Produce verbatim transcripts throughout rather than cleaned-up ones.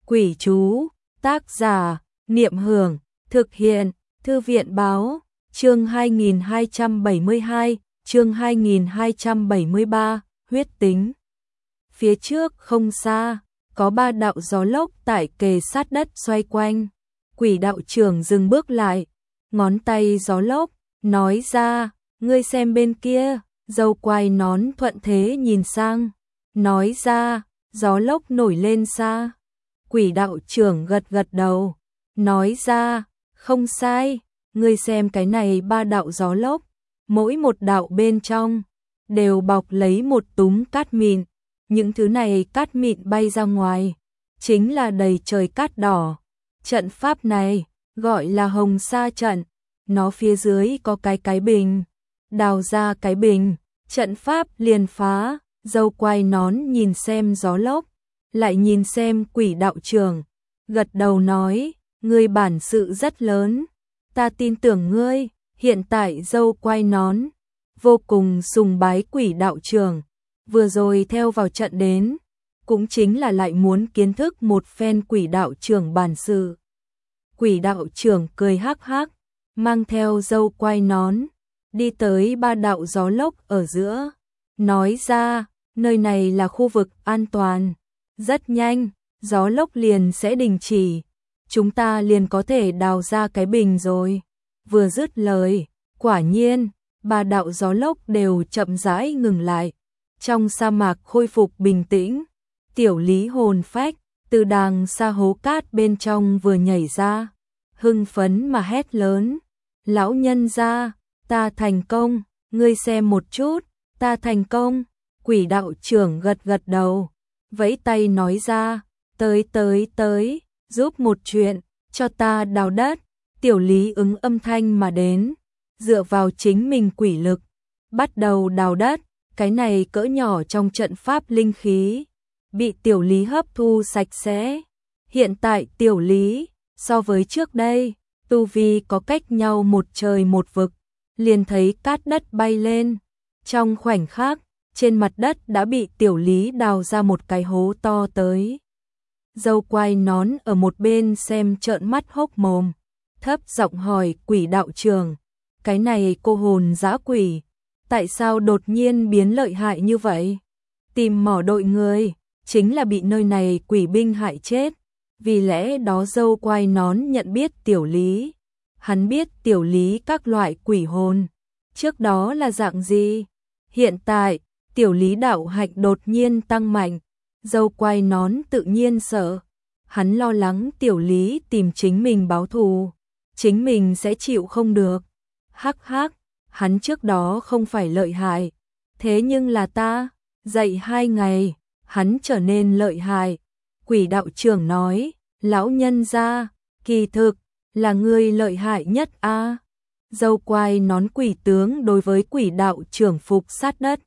Quỷ chú, tác giả, Niệm Hưởng, thực hiện, Thư viện báo, chương hai nghìn hai trăm bảy mươi hai, chương hai nghìn hai trăm bảy mươi ba, huyết tính. Phía trước không xa, có ba đạo gió lốc tại kề sát đất xoay quanh. Quỷ đạo trưởng dừng bước lại, ngón tay gió lốc, nói ra, ngươi xem bên kia, dâu quai nón thuận thế nhìn sang, nói ra, gió lốc nổi lên xa. Quỷ đạo trưởng gật gật đầu, nói ra, không sai, ngươi xem cái này ba đạo gió lốc, mỗi một đạo bên trong, đều bọc lấy một túm cát mịn, những thứ này cát mịn bay ra ngoài, chính là đầy trời cát đỏ. Trận pháp này, gọi là hồng sa trận, nó phía dưới có cái cái bình, đào ra cái bình, trận pháp liền phá. Dâu quai nón nhìn xem gió lốc, lại nhìn xem quỷ đạo trưởng, gật đầu nói, ngươi bản sự rất lớn, ta tin tưởng ngươi. Hiện tại dâu quai nón vô cùng sùng bái quỷ đạo trưởng, vừa rồi theo vào trận đến, cũng chính là lại muốn kiến thức một phen quỷ đạo trưởng bản sự. Quỷ đạo trưởng cười hắc hắc, mang theo dâu quai nón, đi tới ba đạo gió lốc ở giữa, nói ra, nơi này là khu vực an toàn, rất nhanh, gió lốc liền sẽ đình chỉ, chúng ta liền có thể đào ra cái bình rồi. Vừa dứt lời, quả nhiên, ba đạo gió lốc đều chậm rãi ngừng lại, trong sa mạc khôi phục bình tĩnh. Tiểu Lý hồn phách, từ đàng xa hố cát bên trong vừa nhảy ra, hưng phấn mà hét lớn, lão nhân gia, ta thành công, ngươi xem một chút, ta thành công. Quỷ đạo trưởng gật gật đầu, vẫy tay nói ra, tới tới tới, giúp một chuyện, cho ta đào đất. Tiểu Lý ứng âm thanh mà đến, dựa vào chính mình quỷ lực, bắt đầu đào đất, cái này cỡ nhỏ trong trận pháp linh khí, bị Tiểu Lý hấp thu sạch sẽ. Hiện tại Tiểu Lý, so với trước đây, tu vi có cách nhau một trời một vực, liền thấy cát đất bay lên, trong khoảnh khắc, trên mặt đất đã bị Tiểu Lý đào ra một cái hố to tới. Dâu quai nón ở một bên xem trợn mắt hốc mồm, thấp giọng hỏi quỷ đạo trưởng, cái này cô hồn dã quỷ, tại sao đột nhiên biến lợi hại như vậy? Tìm mỏ đội người, chính là bị nơi này quỷ binh hại chết, vì lẽ đó dâu quai nón nhận biết Tiểu Lý. Hắn biết Tiểu Lý các loại quỷ hồn, trước đó là dạng gì? Hiện tại, Tiểu Lý đạo hạnh đột nhiên tăng mạnh, dâu quai nón tự nhiên sợ. Hắn lo lắng Tiểu Lý tìm chính mình báo thù, chính mình sẽ chịu không được. Hắc hắc, hắn trước đó không phải lợi hại, thế nhưng là ta, dạy hai ngày, hắn trở nên lợi hại. Quỷ đạo trưởng nói, lão nhân gia, kỳ thực, là ngươi lợi hại nhất a. À. Dâu quai nón quỷ tướng đối với quỷ đạo trưởng phục sát đất,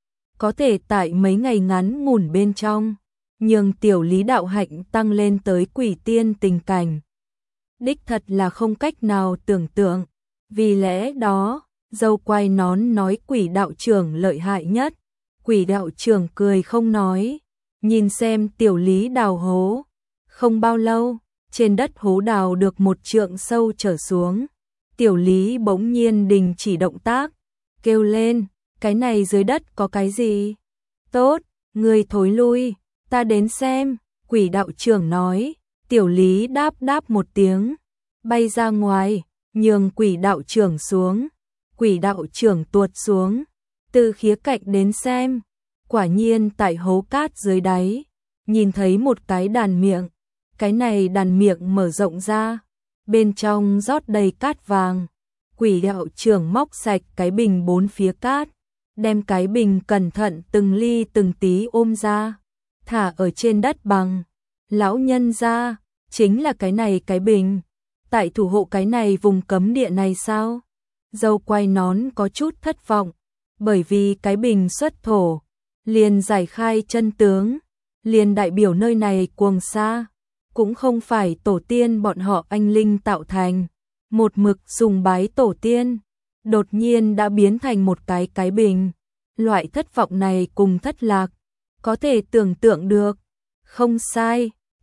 có thể tại mấy ngày ngắn ngủn bên trong, nhưng Tiểu Lý đạo hạnh tăng lên tới quỷ tiên tình cảnh. Đích thật là không cách nào tưởng tượng, vì lẽ đó, dâu quai nón nói quỷ đạo trưởng lợi hại nhất. Quỷ đạo trưởng cười không nói, nhìn xem Tiểu Lý đào hố. Không bao lâu, trên đất hố đào được một trượng sâu trở xuống. Tiểu Lý bỗng nhiên đình chỉ động tác, kêu lên, cái này dưới đất có cái gì? Tốt, ngươi thối lui, ta đến xem. Quỷ đạo trưởng nói. Tiểu Lý đáp đáp một tiếng, bay ra ngoài, nhường quỷ đạo trưởng xuống. Quỷ đạo trưởng tuột xuống, từ khía cạnh đến xem, quả nhiên tại hố cát dưới đáy, nhìn thấy một cái đàn miệng. Cái này đàn miệng mở rộng ra, bên trong rót đầy cát vàng. Quỷ đạo trưởng móc sạch cái bình bốn phía cát, đem cái bình cẩn thận từng ly từng tí ôm ra, thả ở trên đất bằng. Lão nhân gia, chính là cái này cái bình, tại thủ hộ cái này vùng cấm địa này sao? Dâu quai nón có chút thất vọng, bởi vì cái bình xuất thổ, liền giải khai chân tướng, liền đại biểu nơi này cuồng sa, cũng không phải tổ tiên bọn họ anh linh tạo thành, một mực sùng bái tổ tiên, đột nhiên đã biến thành một cái cái bình. Loại thất vọng này cùng thất lạc, có thể tưởng tượng được. Không sai,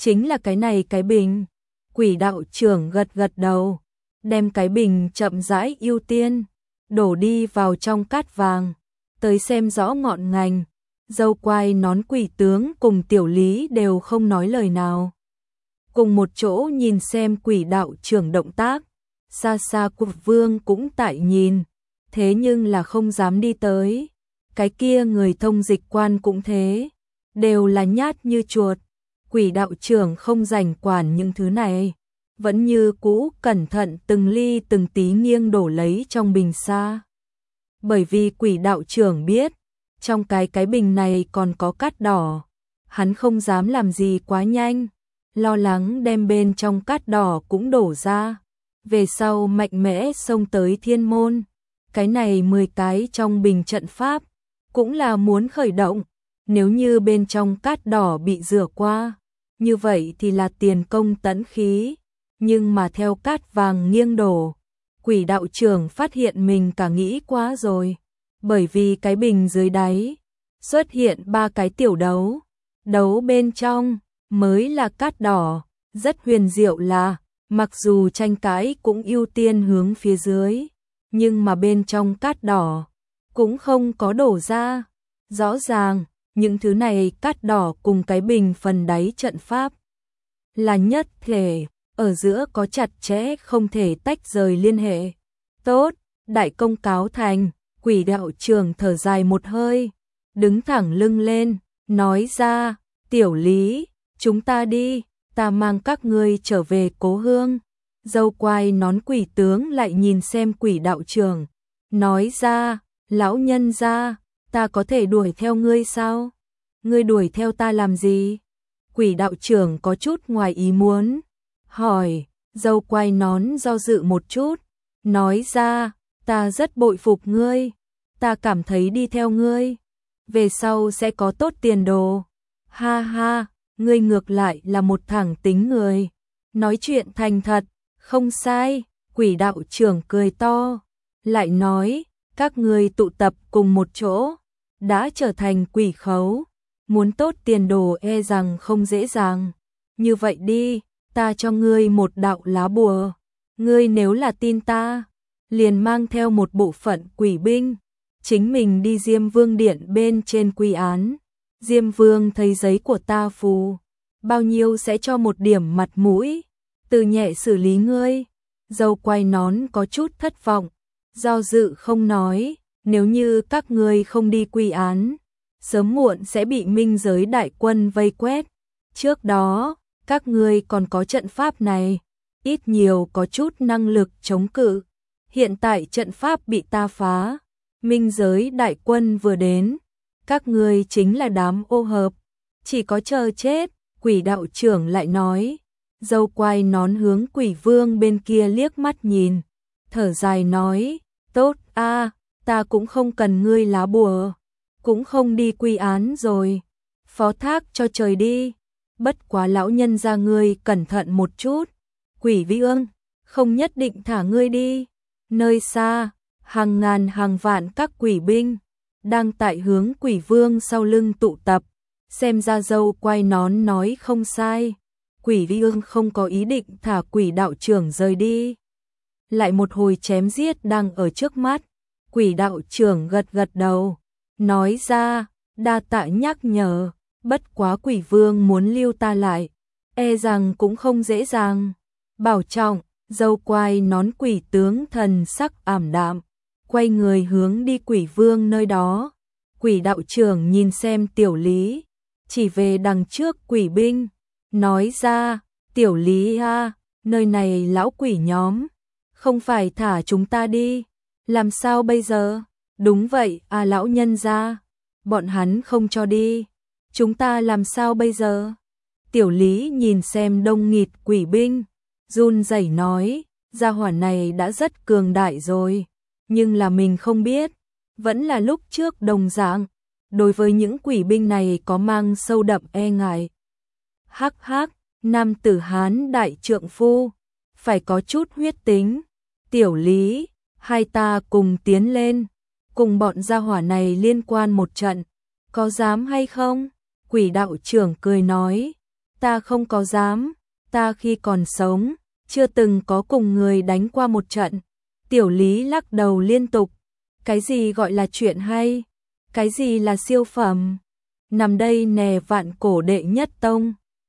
chính là cái này cái bình. Quỷ đạo trưởng gật gật đầu, đem cái bình chậm rãi ưu tiên, đổ đi vào trong cát vàng, tới xem rõ ngọn ngành. Dâu quai nón quỷ tướng cùng Tiểu Lý đều không nói lời nào. Cùng một chỗ nhìn xem quỷ đạo trưởng động tác, xa xa Quốc Vương cũng tại nhìn, thế nhưng là không dám đi tới. Cái kia người thông dịch quan cũng thế, đều là nhát như chuột. Quỷ đạo trưởng không rảnh quản những thứ này, vẫn như cũ cẩn thận từng ly từng tí nghiêng đổ lấy trong bình xa. Bởi vì quỷ đạo trưởng biết, trong cái cái bình này còn có cát đỏ, hắn không dám làm gì quá nhanh, lo lắng đem bên trong cát đỏ cũng đổ ra, về sau mạnh mẽ xông tới thiên môn. Cái này mười cái trong bình trận pháp, cũng là muốn khởi động, nếu như bên trong cát đỏ bị rửa qua, như vậy thì là tiền công tẫn khí, nhưng mà theo cát vàng nghiêng đổ, quỷ đạo trưởng phát hiện mình cả nghĩ quá rồi, bởi vì cái bình dưới đáy xuất hiện ba cái tiểu đấu, đấu bên trong mới là cát đỏ. Rất huyền diệu là, mặc dù tranh cãi cũng ưu tiên hướng phía dưới, nhưng mà bên trong cát đỏ cũng không có đổ ra. Rõ ràng, những thứ này cát đỏ cùng cái bình phần đáy trận pháp là nhất thể, ở giữa có chặt chẽ không thể tách rời liên hệ. Tốt, đại công cáo thành. Quỷ đạo trưởng thở dài một hơi, đứng thẳng lưng lên, nói ra, Tiểu Lý, chúng ta đi, ta mang các ngươi trở về cố hương. Dâu quai nón quỷ tướng lại nhìn xem quỷ đạo trưởng, nói ra, lão nhân gia, ta có thể đuổi theo ngươi sao? Ngươi đuổi theo ta làm gì? Quỷ đạo trưởng có chút ngoài ý muốn, hỏi. Dâu quai nón do dự một chút, nói ra, ta rất bội phục ngươi, ta cảm thấy đi theo ngươi, về sau sẽ có tốt tiền đồ. Ha ha, ngươi ngược lại là một thẳng tính người, nói chuyện thành thật, không sai. Quỷ đạo trưởng cười to, lại nói, các ngươi tụ tập cùng một chỗ, đã trở thành quỷ khấu, muốn tốt tiền đồ e rằng không dễ dàng. Như vậy đi, ta cho ngươi một đạo lá bùa, ngươi nếu là tin ta, liền mang theo một bộ phận quỷ binh, chính mình đi Diêm Vương điện bên trên quy án. Diêm Vương thấy giấy của ta phù, bao nhiêu sẽ cho một điểm mặt mũi, từ nhẹ xử lý ngươi. Dâu quai nón có chút thất vọng, do dự không nói, nếu như các ngươi không đi quy án, sớm muộn sẽ bị minh giới đại quân vây quét. Trước đó, các ngươi còn có trận pháp này, ít nhiều có chút năng lực chống cự. Hiện tại trận pháp bị ta phá, minh giới đại quân vừa đến, các ngươi chính là đám ô hợp, chỉ có chờ chết. Quỷ đạo trưởng lại nói. Dâu quai nón hướng quỷ vương bên kia liếc mắt nhìn, thở dài nói, tốt a, ta cũng không cần ngươi lá bùa, cũng không đi quy án rồi, phó thác cho trời đi, bất quá lão nhân gia ngươi cẩn thận một chút, quỷ vương không nhất định thả ngươi đi. Nơi xa, hàng ngàn hàng vạn các quỷ binh đang tại hướng quỷ vương sau lưng tụ tập, xem ra dâu quai nón nói không sai. Quỷ vương không có ý định thả quỷ đạo trưởng rời đi. Lại một hồi chém giết đang ở trước mắt. Quỷ đạo trưởng gật gật đầu, nói ra, đa tạ nhắc nhở, bất quá quỷ vương muốn lưu ta lại, e rằng cũng không dễ dàng. Bảo trọng. Dâu quai nón quỷ tướng thần sắc ảm đạm, quay người hướng đi quỷ vương nơi đó. Quỷ đạo trưởng nhìn xem Tiểu Lý, chỉ về đằng trước quỷ binh, nói ra, Tiểu Lý a, nơi này lão quỷ nhóm, không phải thả chúng ta đi, làm sao bây giờ? Đúng vậy à lão nhân gia, bọn hắn không cho đi, chúng ta làm sao bây giờ? Tiểu Lý nhìn xem đông nghịt quỷ binh, run rẩy nói, gia hỏa này đã rất cường đại rồi, nhưng là mình không biết, vẫn là lúc trước đồng dạng, đối với những quỷ binh này có mang sâu đậm e ngại. Hắc hắc, nam tử Hán đại trượng phu, phải có chút huyết tính. Tiểu Lý, hai ta cùng tiến lên, cùng bọn gia hỏa này liên quan một trận, có dám hay không? Quỷ đạo trưởng cười nói, Ta không có dám, ta khi còn sống, chưa từng có cùng người đánh qua một trận. Tiểu Lý lắc đầu liên tục. Cái gì gọi là chuyện hay? Cái gì là siêu phẩm? Nằm đây nè vạn cổ đệ nhất tông.